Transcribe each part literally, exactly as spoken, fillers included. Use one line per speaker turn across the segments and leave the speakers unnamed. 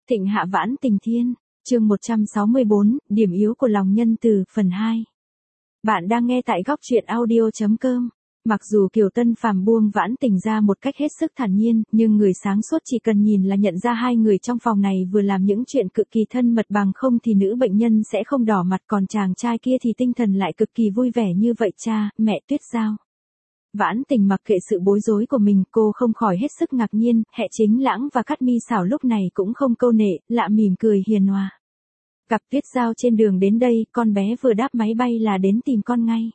Thịnh hạ vãn tình thiên, chương một trăm sáu mươi bốn, điểm yếu của lòng nhân từ, phần hai. Bạn đang nghe tại góc truyện audio chấm com. Mặc dù Kiều Tân Phàm buông vãn tình ra một cách hết sức thản nhiên, nhưng người sáng suốt chỉ cần nhìn là nhận ra hai người trong phòng này vừa làm những chuyện cực kỳ thân mật, bằng không thì nữ bệnh nhân sẽ không đỏ mặt, còn chàng trai kia thì tinh thần lại cực kỳ vui vẻ như vậy. Cha, mẹ Tuyết Giao. Vãn tình mặc kệ sự bối rối của mình, cô không khỏi hết sức ngạc nhiên. Hệ Chính Lãng và Cát Mi Xảo lúc này cũng không câu nệ, lạ mỉm cười hiền hòa. Gặp Tuyết Giao trên đường đến đây, con bé vừa đáp máy bay là đến tìm con ngay.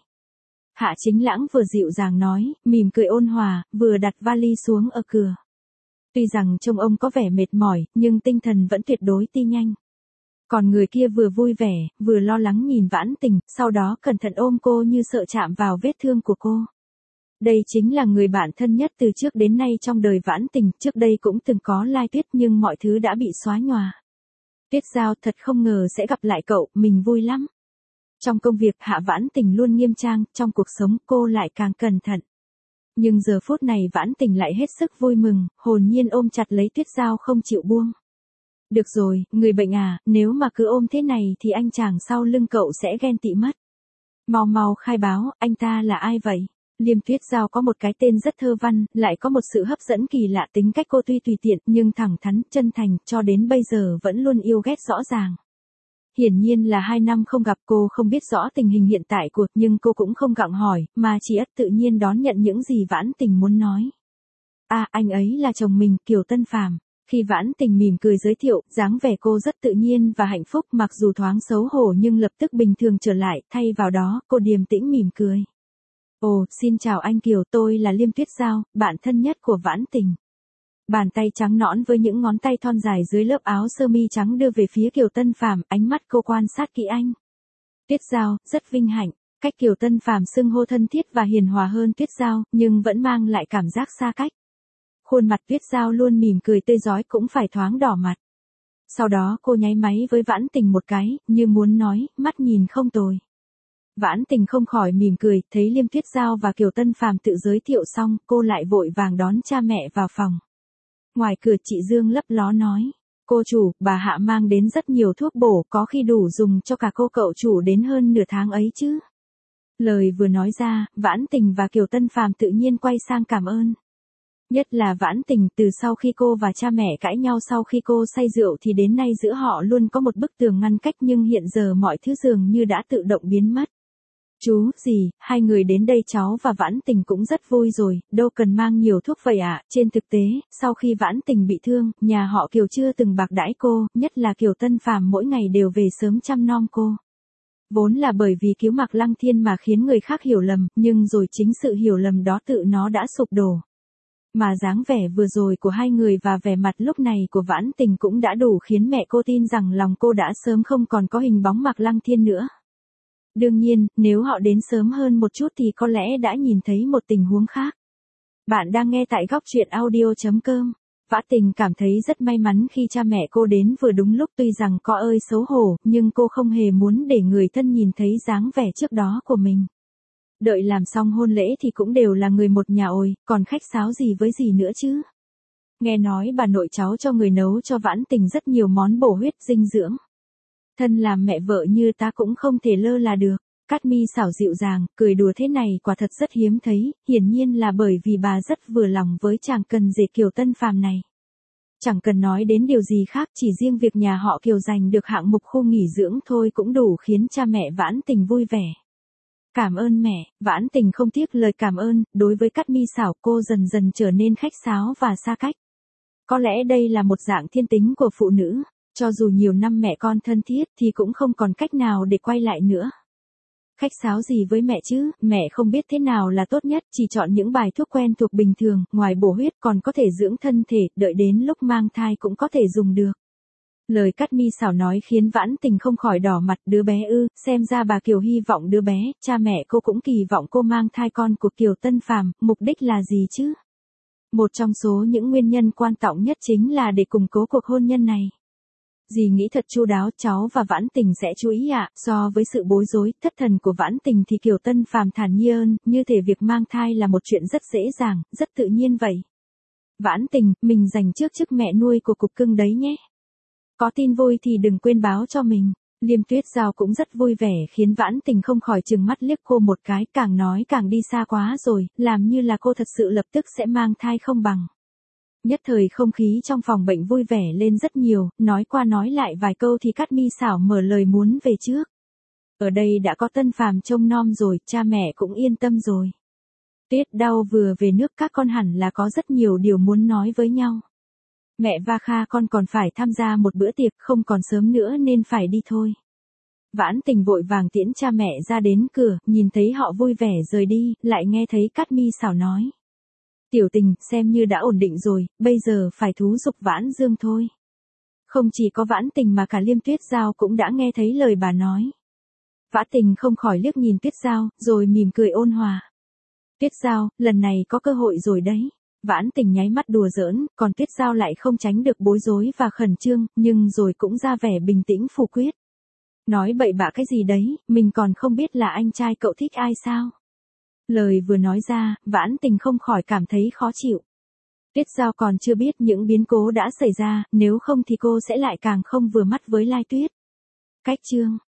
Hạ Chính Lãng vừa dịu dàng nói, mỉm cười ôn hòa, vừa đặt vali xuống ở cửa. Tuy rằng trông ông có vẻ mệt mỏi, nhưng tinh thần vẫn tuyệt đối ti nhanh. Còn người kia vừa vui vẻ, vừa lo lắng nhìn Vãn Tình, sau đó cẩn thận ôm cô như sợ chạm vào vết thương của cô. Đây chính là người bạn thân nhất từ trước đến nay trong đời Vãn Tình, trước đây cũng từng có Lai Tuyết nhưng mọi thứ đã bị xóa nhòa. Tuyết Giao, thật không ngờ sẽ gặp lại cậu, mình vui lắm. Trong công việc Hạ Vãn Tình luôn nghiêm trang, trong cuộc sống cô lại càng cẩn thận. Nhưng giờ phút này Vãn Tình lại hết sức vui mừng, hồn nhiên ôm chặt lấy Tuyết Giao không chịu buông. Được rồi, người bệnh à, nếu mà cứ ôm thế này thì anh chàng sau lưng cậu sẽ ghen tị mất. Mau mau khai báo, anh ta là ai vậy? Liêm Tuyết Giao có một cái tên rất thơ văn, lại có một sự hấp dẫn kỳ lạ. Tính cách cô tuy tùy tiện, nhưng thẳng thắn, chân thành, cho đến bây giờ vẫn luôn yêu ghét rõ ràng. Hiển nhiên là hai năm không gặp, cô không biết rõ tình hình hiện tại của, nhưng cô cũng không gặng hỏi, mà chỉ ất tự nhiên đón nhận những gì Vãn Tình muốn nói. À, anh ấy là chồng mình, Kiều Tân Phàm. Khi Vãn Tình mỉm cười giới thiệu, dáng vẻ cô rất tự nhiên và hạnh phúc, mặc dù thoáng xấu hổ nhưng lập tức bình thường trở lại, thay vào đó, cô điềm tĩnh mỉm cười. Ồ, xin chào anh Kiều, tôi là Liêm Tuyết Giao, bạn thân nhất của Vãn Tình. Bàn tay trắng nõn với những ngón tay thon dài dưới lớp áo sơ mi trắng đưa về phía Kiều Tân Phàm, ánh mắt cô quan sát kỹ anh. Tuyết Giao, rất vinh hạnh. Cách Kiều Tân Phàm xưng hô thân thiết và hiền hòa hơn Tuyết Giao, nhưng vẫn mang lại cảm giác xa cách. Khuôn mặt Tuyết Giao luôn mỉm cười tươi rói, cũng phải thoáng đỏ mặt. Sau đó cô nháy máy với Vãn Tình một cái, như muốn nói, mắt nhìn không tồi. Vãn Tình không khỏi mỉm cười, thấy Liêm Tuyết Giao và Kiều Tân Phàm tự giới thiệu xong, cô lại vội vàng đón cha mẹ vào phòng. Ngoài cửa chị Dương lấp ló nói, cô chủ, bà Hạ mang đến rất nhiều thuốc bổ, có khi đủ dùng cho cả cô cậu chủ đến hơn nửa tháng ấy chứ. Lời vừa nói ra, Vãn Tình và Kiều Tân Phàm tự nhiên quay sang cảm ơn. Nhất là Vãn Tình, từ sau khi cô và cha mẹ cãi nhau sau khi cô say rượu thì đến nay giữa họ luôn có một bức tường ngăn cách, nhưng hiện giờ mọi thứ dường như đã tự động biến mất. Chú, dì, hai người đến đây cháu và Vãn Tình cũng rất vui rồi, đâu cần mang nhiều thuốc vậy ạ. Trên thực tế, sau khi Vãn Tình bị thương, nhà họ Kiều chưa từng bạc đãi cô, nhất là Kiều Tân Phàm mỗi ngày đều về sớm chăm nom cô. Vốn là bởi vì cứu Mạc Lăng Thiên mà khiến người khác hiểu lầm, nhưng rồi chính sự hiểu lầm đó tự nó đã sụp đổ. Mà dáng vẻ vừa rồi của hai người và vẻ mặt lúc này của Vãn Tình cũng đã đủ khiến mẹ cô tin rằng lòng cô đã sớm không còn có hình bóng Mạc Lăng Thiên nữa. Đương nhiên, nếu họ đến sớm hơn một chút thì có lẽ đã nhìn thấy một tình huống khác. Bạn đang nghe tại góc truyện audio chấm com. Vãn Tình cảm thấy rất may mắn khi cha mẹ cô đến vừa đúng lúc, tuy rằng có ơi xấu hổ, nhưng cô không hề muốn để người thân nhìn thấy dáng vẻ trước đó của mình. Đợi làm xong hôn lễ thì cũng đều là người một nhà ồi, còn khách sáo gì với gì nữa chứ. Nghe nói bà nội cháu cho người nấu cho Vãn Tình rất nhiều món bổ huyết dinh dưỡng. Thân làm mẹ vợ như ta cũng không thể lơ là được. Cát Mi Xảo dịu dàng, cười đùa thế này quả thật rất hiếm thấy, hiển nhiên là bởi vì bà rất vừa lòng với chàng cần rể Kiều Tân Phàm này. Chẳng cần nói đến điều gì khác, chỉ riêng việc nhà họ Kiều giành được hạng mục khu nghỉ dưỡng thôi cũng đủ khiến cha mẹ Vãn Tình vui vẻ. Cảm ơn mẹ, Vãn Tình không tiếc lời cảm ơn, đối với Cát Mi Xảo cô dần dần trở nên khách sáo và xa cách. Có lẽ đây là một dạng thiên tính của phụ nữ. Cho dù nhiều năm mẹ con thân thiết thì cũng không còn cách nào để quay lại nữa. Khách sáo gì với mẹ chứ, mẹ không biết thế nào là tốt nhất, chỉ chọn những bài thuốc quen thuộc bình thường, ngoài bổ huyết còn có thể dưỡng thân thể, đợi đến lúc mang thai cũng có thể dùng được. Lời Cát Mi Xảo nói khiến Vãn Tình không khỏi đỏ mặt. Đứa bé ư, xem ra bà Kiều hy vọng đứa bé, cha mẹ cô cũng kỳ vọng cô mang thai con của Kiều Tân Phàm, mục đích là gì chứ? Một trong số những nguyên nhân quan trọng nhất chính là để củng cố cuộc hôn nhân này. Dì nghĩ thật chu đáo, cháu và Vãn Tình sẽ chú ý ạ. So với sự bối rối, thất thần của Vãn Tình thì Kiều Tân Phàm thản nhiên, như thể việc mang thai là một chuyện rất dễ dàng, rất tự nhiên vậy. Vãn Tình, mình dành trước chức mẹ nuôi của cục cưng đấy nhé. Có tin vui thì đừng quên báo cho mình. Liêm Tuyết Giao cũng rất vui vẻ khiến Vãn Tình không khỏi trừng mắt liếc cô một cái, càng nói càng đi xa quá rồi, làm như là cô thật sự lập tức sẽ mang thai không bằng. Nhất thời không khí trong phòng bệnh vui vẻ lên rất nhiều, nói qua nói lại vài câu thì Cát Mi xảo mở lời muốn về trước. Ở đây đã có Tân Phàm trông nom rồi, cha mẹ cũng yên tâm rồi. Tuyết Đau vừa về nước các con hẳn là có rất nhiều điều muốn nói với nhau. Mẹ và Kha con còn phải tham gia một bữa tiệc, không còn sớm nữa nên phải đi thôi. Vãn Tình vội vàng tiễn cha mẹ ra đến cửa, nhìn thấy họ vui vẻ rời đi, lại nghe thấy Cát Mi xảo nói. Tiểu Tình, xem như đã ổn định rồi, bây giờ phải thú giục Vãn Dương thôi. Không chỉ có Vãn Tình mà cả Liêm Tuyết Giao cũng đã nghe thấy lời bà nói. Vãn Tình không khỏi liếc nhìn Tuyết Giao, rồi mỉm cười ôn hòa. Tuyết Giao, lần này có cơ hội rồi đấy. Vãn Tình nháy mắt đùa giỡn, còn Tuyết Giao lại không tránh được bối rối và khẩn trương, nhưng rồi cũng ra vẻ bình tĩnh phủ quyết. Nói bậy bạ cái gì đấy, mình còn không biết là anh trai cậu thích ai sao? Lời vừa nói ra, Vãn Tình không khỏi cảm thấy khó chịu. Tuyết Giao còn chưa biết những biến cố đã xảy ra, nếu không thì cô sẽ lại càng không vừa mắt với Lai Tuyết. Cách chương